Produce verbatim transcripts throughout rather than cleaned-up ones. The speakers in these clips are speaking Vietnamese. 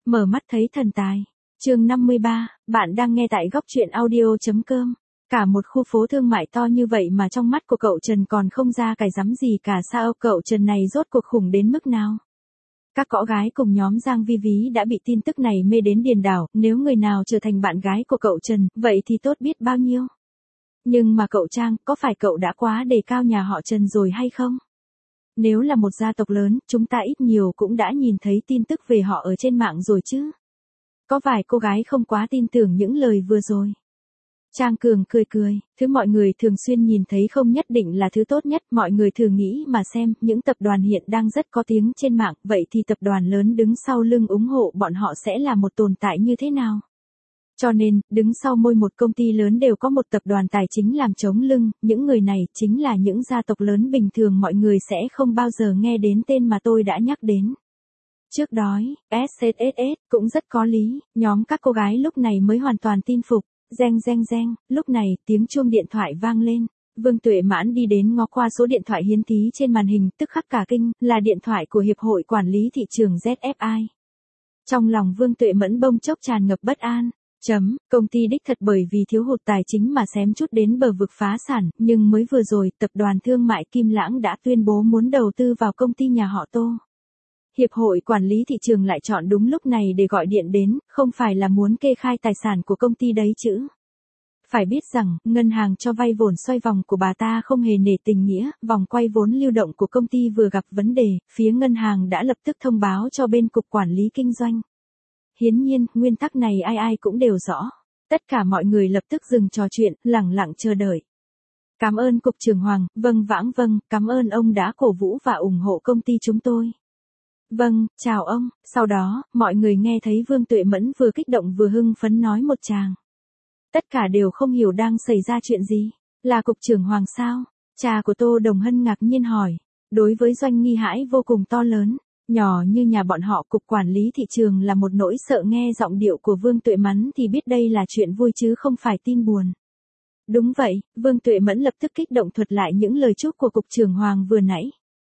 Mở mắt thấy thần tài. Chương năm mươi ba, bạn đang nghe tại góc truyện audio.com. Cả một khu phố thương mại to như vậy mà trong mắt của cậu Trần còn không ra cái rắm gì cả, sao cậu Trần này rốt cuộc khủng đến mức nào? Các cõ gái cùng nhóm Giang Vi Ví đã bị tin tức này mê đến điên đảo, nếu người nào trở thành bạn gái của cậu Trần, vậy thì tốt biết bao nhiêu. Nhưng mà cậu Trang, có phải cậu đã quá đề cao nhà họ Trần rồi hay không? Nếu là một gia tộc lớn, chúng ta ít nhiều cũng đã nhìn thấy tin tức về họ ở trên mạng rồi chứ. Có vài cô gái không quá tin tưởng những lời vừa rồi. Trang Cường cười cười, thứ mọi người thường xuyên nhìn thấy không nhất định là thứ tốt nhất, mọi người thường nghĩ mà xem, những tập đoàn hiện đang rất có tiếng trên mạng, vậy thì tập đoàn lớn đứng sau lưng ủng hộ bọn họ sẽ là một tồn tại như thế nào? Cho nên, đứng sau mỗi một công ty lớn đều có một tập đoàn tài chính làm chống lưng, những người này chính là những gia tộc lớn bình thường mọi người sẽ không bao giờ nghe đến tên mà tôi đã nhắc đến. Trước đó, ét ét ét cũng rất có lý, nhóm các cô gái lúc này mới hoàn toàn tin phục. Reng reng reng, lúc này, tiếng chuông điện thoại vang lên. Vương Tuệ Mãn đi đến ngó qua số điện thoại hiến tí trên màn hình, tức khắc cả kinh, là điện thoại của Hiệp hội Quản lý Thị trường Z F I. Trong lòng Vương Tuệ Mẫn bông chốc tràn ngập bất an. Chấm, công ty đích thật bởi vì thiếu hụt tài chính mà xém chút đến bờ vực phá sản, nhưng mới vừa rồi, tập đoàn thương mại Kim Lãng đã tuyên bố muốn đầu tư vào công ty nhà họ Tô. Hiệp hội Quản lý Thị trường lại chọn đúng lúc này để gọi điện đến, không phải là muốn kê khai tài sản của công ty đấy chứ. Phải biết rằng, ngân hàng cho vay vốn xoay vòng của bà ta không hề nể tình nghĩa, vòng quay vốn lưu động của công ty vừa gặp vấn đề, phía ngân hàng đã lập tức thông báo cho bên cục quản lý kinh doanh. Hiển nhiên, nguyên tắc này ai ai cũng đều rõ. Tất cả mọi người lập tức dừng trò chuyện, lẳng lặng chờ đợi. Cảm ơn Cục trưởng Hoàng, vâng vãng vâng, cảm ơn ông đã cổ vũ và ủng hộ công ty chúng tôi. Vâng, chào ông. Sau đó, mọi người nghe thấy Vương Tuệ Mẫn vừa kích động vừa hưng phấn nói một tràng. Tất cả đều không hiểu đang xảy ra chuyện gì. Là Cục trưởng Hoàng sao? Cha của Tô Đồng Hân ngạc nhiên hỏi. Đối với Doanh nghi hãi vô cùng to lớn. Nhỏ như nhà bọn họ Cục Quản lý Thị trường là một nỗi sợ, nghe giọng điệu của Vương Tuệ Mẫn thì biết đây là chuyện vui chứ không phải tin buồn. Đúng vậy, Vương Tuệ Mẫn lập tức kích động thuật lại những lời chúc của Cục trưởng Hoàng vừa nãy.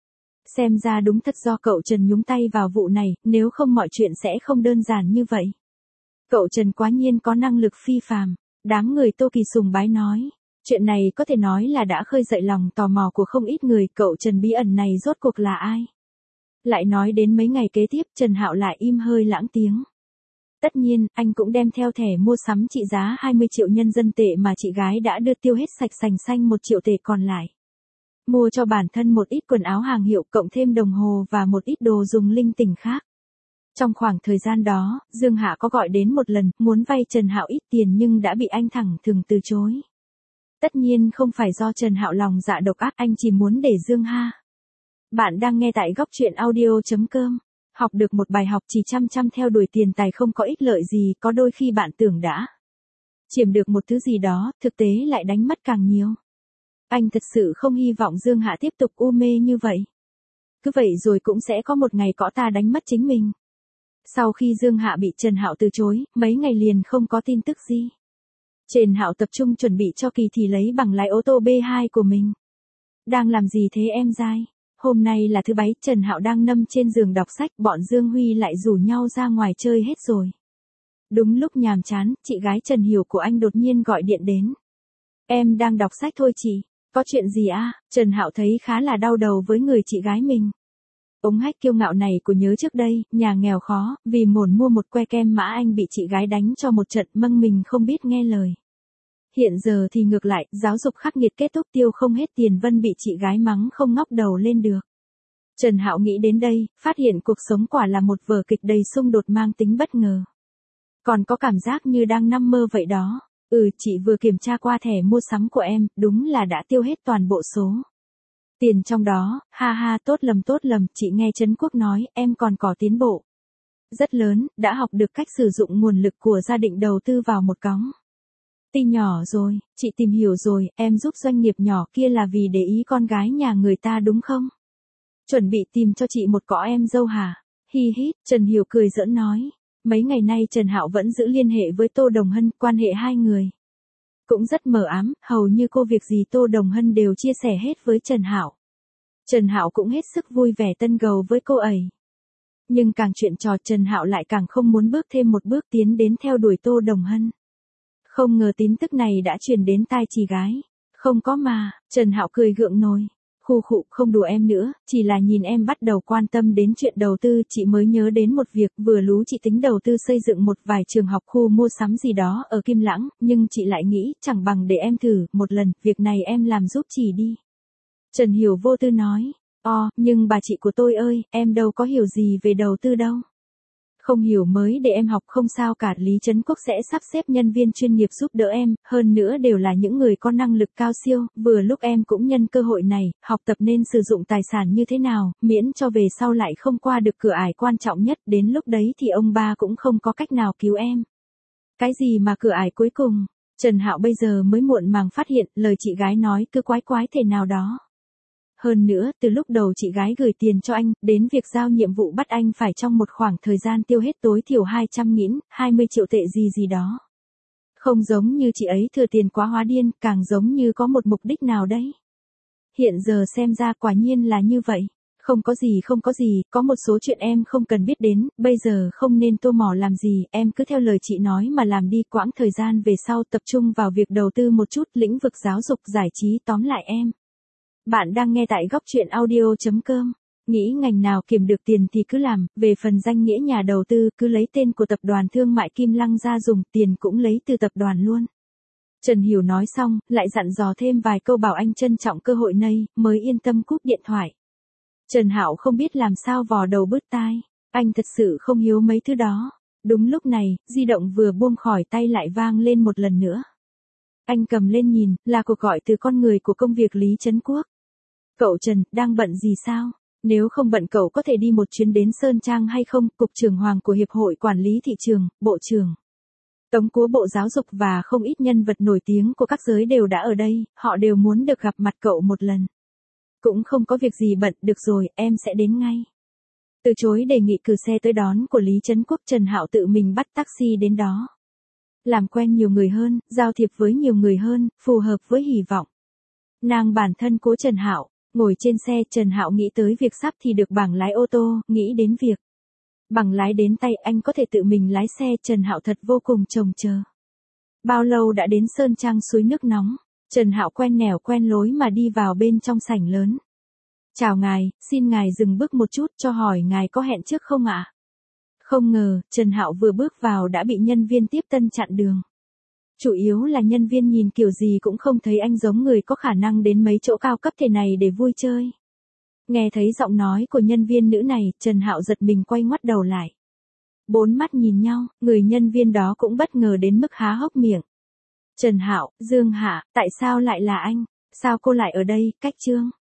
Xem ra đúng thật do cậu Trần nhúng tay vào vụ này, nếu không mọi chuyện sẽ không đơn giản như vậy. Cậu Trần quá nhiên có năng lực phi phàm. Đám người Tô Kỳ sùng bái nói. Chuyện này có thể nói là đã khơi dậy lòng tò mò của không ít người, cậu Trần bí ẩn này rốt cuộc là ai? Lại nói đến mấy ngày kế tiếp, Trần Hạo lại im hơi lãng tiếng. Tất nhiên, anh cũng đem theo thẻ mua sắm trị giá hai mươi triệu nhân dân tệ mà chị gái đã đưa tiêu hết sạch sành xanh một triệu tệ còn lại. Mua cho bản thân một ít quần áo hàng hiệu cộng thêm đồng hồ và một ít đồ dùng linh tinh khác. Trong khoảng thời gian đó, Dương Hạ có gọi đến một lần, muốn vay Trần Hạo ít tiền nhưng đã bị anh thẳng thừng từ chối. Tất nhiên không phải do Trần Hạo lòng dạ độc ác, anh chỉ muốn để Dương Hạ. Bạn đang nghe tại góc truyện audio.com. Học được một bài học, chỉ chăm chăm theo đuổi tiền tài không có ích lợi gì, có đôi khi bạn tưởng đã chiếm được một thứ gì đó, thực tế lại đánh mất càng nhiều. Anh thật sự không hy vọng Dương Hạ tiếp tục u mê như vậy. Cứ vậy rồi cũng sẽ có một ngày cõ ta đánh mất chính mình. Sau khi Dương Hạ bị Trần Hạo từ chối, mấy ngày liền không có tin tức gì. Trần Hạo tập trung chuẩn bị cho kỳ thi lấy bằng lái ô tô B hai của mình. Đang làm gì thế em dai? Hôm nay là thứ bảy, Trần Hạo đang nằm trên giường đọc sách, bọn Dương Huy lại rủ nhau ra ngoài chơi hết rồi. Đúng lúc nhàm chán, chị gái Trần Hiểu của anh đột nhiên gọi điện đến. Em đang đọc sách thôi chị, có chuyện gì à? Trần Hạo thấy khá là đau đầu với người chị gái mình. Ống hách kiêu ngạo này của nhớ trước đây, nhà nghèo khó, vì mồn mua một que kem mã anh bị chị gái đánh cho một trận mâng mình không biết nghe lời. Hiện giờ thì ngược lại, giáo dục khắc nghiệt kết thúc tiêu không hết tiền, Vân bị chị gái mắng không ngóc đầu lên được. Trần Hạo nghĩ đến đây, phát hiện cuộc sống quả là một vở kịch đầy xung đột mang tính bất ngờ. Còn có cảm giác như đang nằm mơ vậy đó. Ừ, chị vừa kiểm tra qua thẻ mua sắm của em, đúng là đã tiêu hết toàn bộ số tiền trong đó, ha ha, tốt lầm tốt lầm, chị nghe Trấn Quốc nói, em còn có tiến bộ rất lớn, đã học được cách sử dụng nguồn lực của gia đình đầu tư vào một cóng ty nhỏ rồi, chị tìm hiểu rồi, em giúp doanh nghiệp nhỏ kia là vì để ý con gái nhà người ta đúng không? Chuẩn bị tìm cho chị một cõ em dâu hả? Hi hi, Trần Hiểu cười giỡn nói. Mấy ngày nay Trần Hạo vẫn giữ liên hệ với Tô Đồng Hân, quan hệ hai người cũng rất mờ ám, hầu như cô việc gì Tô Đồng Hân đều chia sẻ hết với Trần Hạo. Trần Hạo cũng hết sức vui vẻ tân gầu với cô ấy. Nhưng càng chuyện trò Trần Hạo lại càng không muốn bước thêm một bước tiến đến theo đuổi Tô Đồng Hân. Không ngờ tin tức này đã truyền đến tai chị gái. Không có mà, Trần Hạo cười gượng nồi. Khu khụ, không đùa em nữa, chỉ là nhìn em bắt đầu quan tâm đến chuyện đầu tư, chị mới nhớ đến một việc, vừa lú chị tính đầu tư xây dựng một vài trường học khu mua sắm gì đó ở Kim Lãng, nhưng chị lại nghĩ, chẳng bằng để em thử, một lần, việc này em làm giúp chị đi. Trần Hiểu vô tư nói, o, nhưng bà chị của tôi ơi, em đâu có hiểu gì về đầu tư đâu. Không hiểu mới để em học không sao cả, Lý Trấn Quốc sẽ sắp xếp nhân viên chuyên nghiệp giúp đỡ em, hơn nữa đều là những người có năng lực cao siêu, vừa lúc em cũng nhân cơ hội này, học tập nên sử dụng tài sản như thế nào, miễn cho về sau lại không qua được cửa ải quan trọng nhất, đến lúc đấy thì ông ba cũng không có cách nào cứu em. Cái gì mà cửa ải cuối cùng? Trần Hạo bây giờ mới muộn màng phát hiện, lời chị gái nói cứ quái quái thể nào đó. Hơn nữa, từ lúc đầu chị gái gửi tiền cho anh, đến việc giao nhiệm vụ bắt anh phải trong một khoảng thời gian tiêu hết tối thiểu hai trăm nghìn, hai mươi triệu tệ gì gì đó. Không giống như chị ấy thừa tiền quá hóa điên, càng giống như có một mục đích nào đấy. Hiện giờ xem ra quả nhiên là như vậy. Không có gì không có gì, có một số chuyện em không cần biết đến, bây giờ không nên tô mò làm gì, em cứ theo lời chị nói mà làm đi, quãng thời gian về sau tập trung vào việc đầu tư một chút, lĩnh vực giáo dục giải trí tóm lại em. Bạn đang nghe tại góc truyện audio chấm com. Nghĩ ngành nào kiếm được tiền thì cứ làm, về phần danh nghĩa nhà đầu tư cứ lấy tên của tập đoàn thương mại Kim Lăng ra dùng, tiền cũng lấy từ tập đoàn luôn. Trần Hiểu nói xong, lại dặn dò thêm vài câu bảo anh trân trọng cơ hội này, mới yên tâm cúp điện thoại. Trần Hạo không biết làm sao vò đầu bứt tai, anh thật sự không hiếu mấy thứ đó. Đúng lúc này, di động vừa buông khỏi tay lại vang lên một lần nữa. Anh cầm lên nhìn, là cuộc gọi từ con người của công việc Lý Trấn Quốc. Cậu Trần, đang bận gì sao? Nếu không bận cậu có thể đi một chuyến đến Sơn Trang hay không? Cục trưởng Hoàng của Hiệp hội Quản lý Thị trường, Bộ trưởng Tống Cúa Bộ Giáo dục và không ít nhân vật nổi tiếng của các giới đều đã ở đây, họ đều muốn được gặp mặt cậu một lần. Cũng không có việc gì bận, được rồi, em sẽ đến ngay. Từ chối đề nghị cử xe tới đón của Lý Trấn Quốc, Trần Hạo tự mình bắt taxi đến đó. Làm quen nhiều người hơn, giao thiệp với nhiều người hơn, phù hợp với hy vọng. Nàng bản thân của Trần Hạo, ngồi trên xe, Trần Hạo nghĩ tới việc sắp thì được bảng lái ô tô, nghĩ đến việc bằng lái đến tay anh có thể tự mình lái xe, Trần Hạo thật vô cùng trông chờ. Bao lâu đã đến Sơn Trang suối nước nóng, Trần Hạo quen nẻo quen lối mà đi vào bên trong sảnh lớn. Chào ngài, xin ngài dừng bước một chút cho hỏi ngài có hẹn trước không ạ? Không ngờ, Trần Hạo vừa bước vào đã bị nhân viên tiếp tân chặn đường. Chủ yếu là nhân viên nhìn kiểu gì cũng không thấy anh giống người có khả năng đến mấy chỗ cao cấp thế này để vui chơi. Nghe thấy giọng nói của nhân viên nữ này, Trần Hạo giật mình quay ngoắt đầu lại. Bốn mắt nhìn nhau, người nhân viên đó cũng bất ngờ đến mức há hốc miệng. Trần Hạo, Dương Hạ, tại sao lại là anh? Sao cô lại ở đây, Cách Trương?